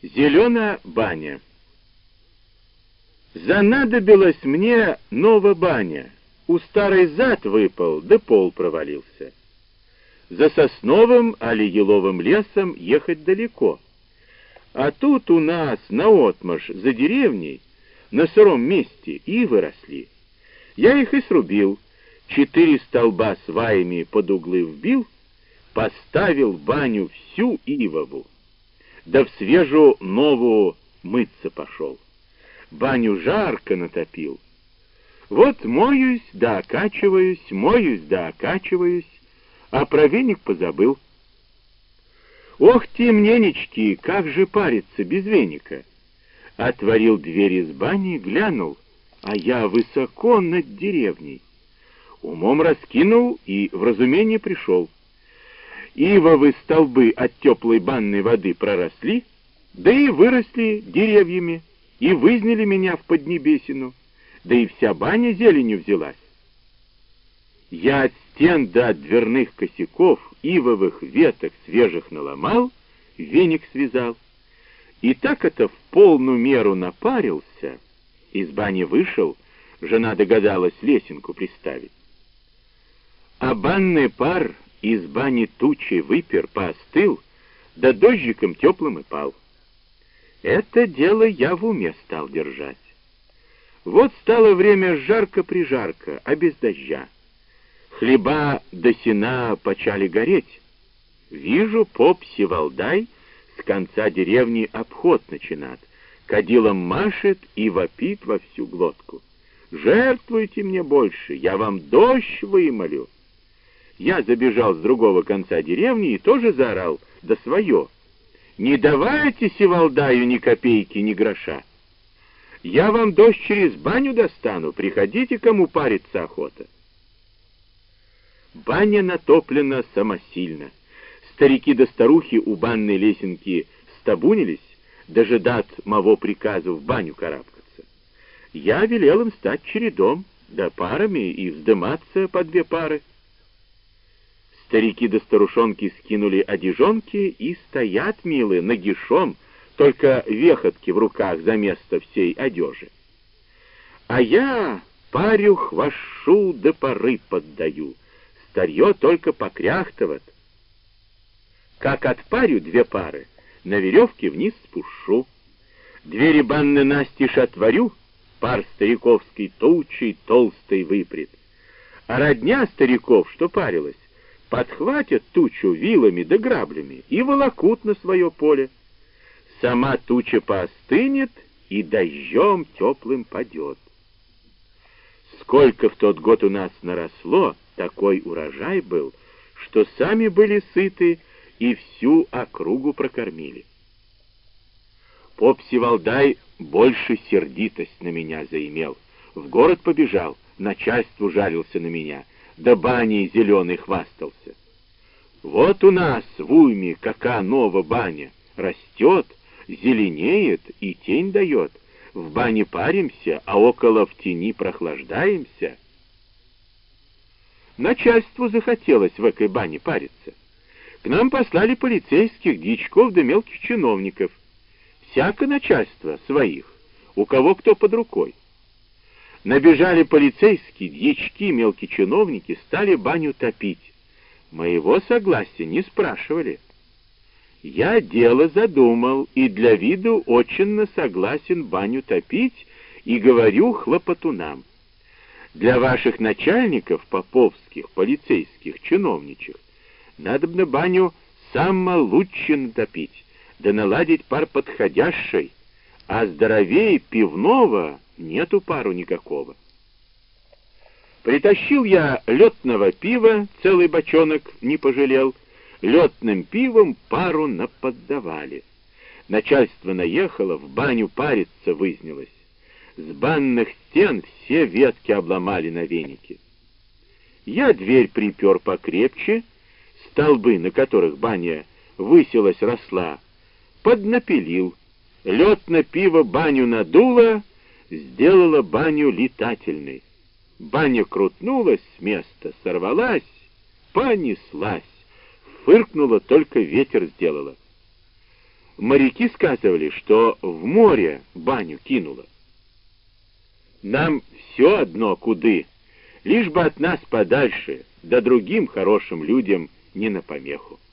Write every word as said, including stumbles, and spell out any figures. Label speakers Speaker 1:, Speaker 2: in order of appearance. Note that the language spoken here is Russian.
Speaker 1: Зелена баня. Занадобилась мне нова баня. У старой зад выпал, да пол провалился. За сосновым али еловым лесом ехать далеко. А тут у нас наотмашь за деревней, на сыром месте, ивы росли. Я их и срубил, четыре столба сваями под углы вбил, поставил в баню всю ивову. Да в свежую новую мыться пошел. Баню жарко натопил. Вот моюсь да окачиваюсь, моюсь да окачиваюсь, а про веник позабыл. Ох, темненечки, как же париться без веника! Отворил дверь из бани, глянул, а я высоко над деревней. Умом раскинул и в разумение пришел. Ивовы столбы от теплой банной воды проросли, да и выросли деревьями, и вызняли меня в поднебесину, да и вся баня зеленью взялась. Я от стен до от дверных косяков ивовых веток свежих наломал, веник связал, и так это в полную меру напарился, из бани вышел, жена догадалась лесенку приставить. А банный пар из бани тучей выпер, поостыл, да дождиком теплым и пал. Это дело я в уме стал держать. Вот стало время жарко-прижарко, а без дождя. Хлеба до сена почали гореть. Вижу, поп Севалдай с конца деревни обход начинает, кадилом машет и вопит во всю глотку. «Жертвуйте мне больше, я вам дождь вымолю». Я забежал с другого конца деревни и тоже заорал, да свое. «Не давайте Севалдаю ни копейки, ни гроша. Я вам дождь через баню достану, приходите, кому париться охота». Баня натоплена самосильно. Старики да старухи у банной лесенки стабунились, дожидат моего приказа в баню карабкаться. Я велел им стать чередом, да парами и вздыматься по две пары. Старики да старушонки скинули одежонки и стоят, милые, нагишом, только вехотки в руках за место всей одежи. А я парю, хвашу да пары поддаю, старье только покряхтывает. Как отпарю две пары, на веревке вниз спушу. Двери банны настежь отворю, пар стариковский тучей толстой выпрет. А родня стариков, что парилась, подхватят тучу вилами да граблями и волокут на свое поле. Сама туча поостынет и дождем теплым падет. Сколько в тот год у нас наросло, такой урожай был, что сами были сыты и всю округу прокормили. Поп Севалдай больше сердитость на меня заимел, в город побежал, начальству жалился на меня, да баней зеленой хвастался. Вот у нас в уйме какая нова баня, растет, зеленеет и тень дает, в бане паримся, а около в тени прохлаждаемся. Начальству захотелось в этой бане париться. К нам послали полицейских, дьячков да мелких чиновников. Всякое начальство своих, у кого кто под рукой. Набежали полицейские, дьячки, мелкие чиновники, стали баню топить. Моего согласия не спрашивали. Я дело задумал и для виду очень согласен баню топить и говорю хлопотунам. Для ваших начальников, поповских, полицейских, чиновничьих, надобно баню само лучше натопить, да наладить пар подходящий, а здоровее пивного нету пару никакого. Притащил я летного пива, целый бочонок не пожалел, летным пивом пару наподдавали. Начальство наехало, в баню париться вызнялось. С банных стен все ветки обломали на веники. Я дверь припер покрепче, столбы, на которых баня высилась, росла, поднапилил. Летное пиво баню надуло, сделала баню летательной. Баня крутнулась с места, сорвалась, понеслась, фыркнула, только ветер сделала. Моряки сказывали, что в море баню кинуло. Нам все одно куды, лишь бы от нас подальше, да другим хорошим людям не на помеху.